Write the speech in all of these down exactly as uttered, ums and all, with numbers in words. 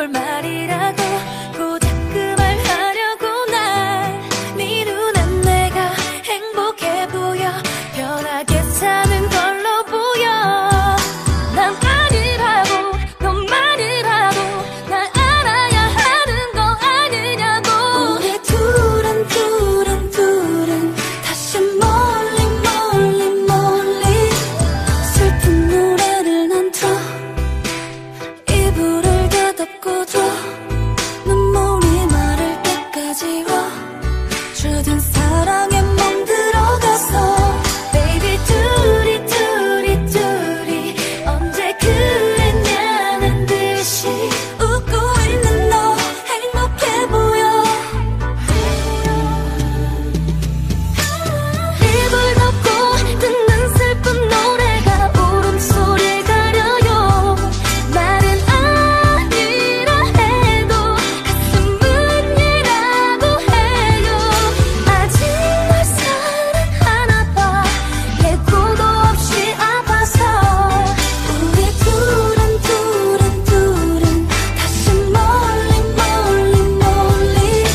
볼 말이라고 고작 그 말 하려고 날 네 눈엔 내가 행복해 보여 편하게 사는 걸로 보여 난 아니라고 너만이라도 날 알아야 하는 거 아니냐고 우리 둘은 둘은 둘은 다시 멀리 멀리 멀리 슬픈 노래를 난 틀어 이불을 닫아놓고도 눈물이 마를 때까지 와 주된 사랑에 멍들어가서 Baby 둘이 둘이 둘이 언제 그랬냐는 듯이 웃고 있는 너 행복해 보여 입을 덮고 듣는 슬픈 노래가 울음소리를 가려요 말은 아니라 해도 가슴은이라고 해요 아직 널 사랑하나 봐 예고도 없이 아파서 우리 둘은 둘은 둘은 다시 멀리 멀리 멀리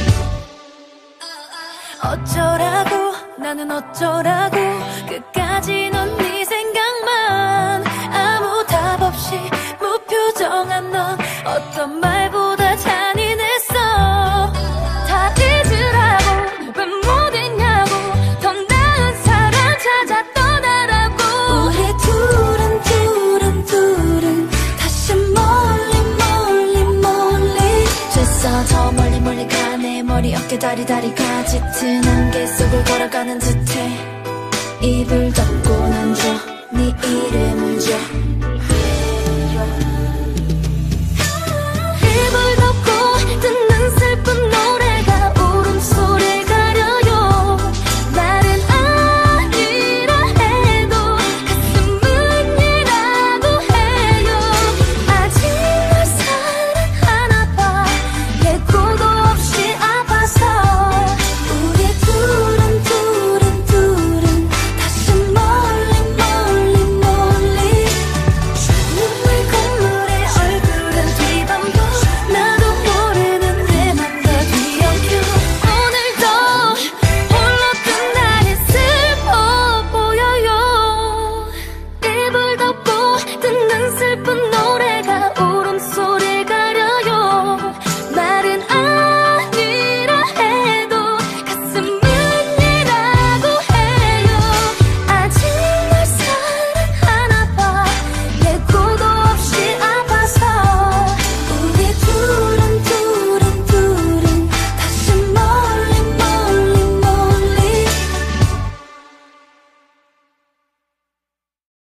어쩌라고 나는 어쩌라고 끝까지 넌 네 생각만 아무 답 없이 무표정한 넌 어떤 말보다 잔인했어 다 잊으라고 왜 못 잊냐고 더 나은 사람 찾아 떠나라고 우리 둘은 둘은 둘은 다시 멀리 멀리 멀리 됐어 저 멀리 멀리 가 내 머리 어깨 다리 다리가 짙은 안개 속을 걸어가는 듯해 입을 덮고 난 줘 네 이름을 줘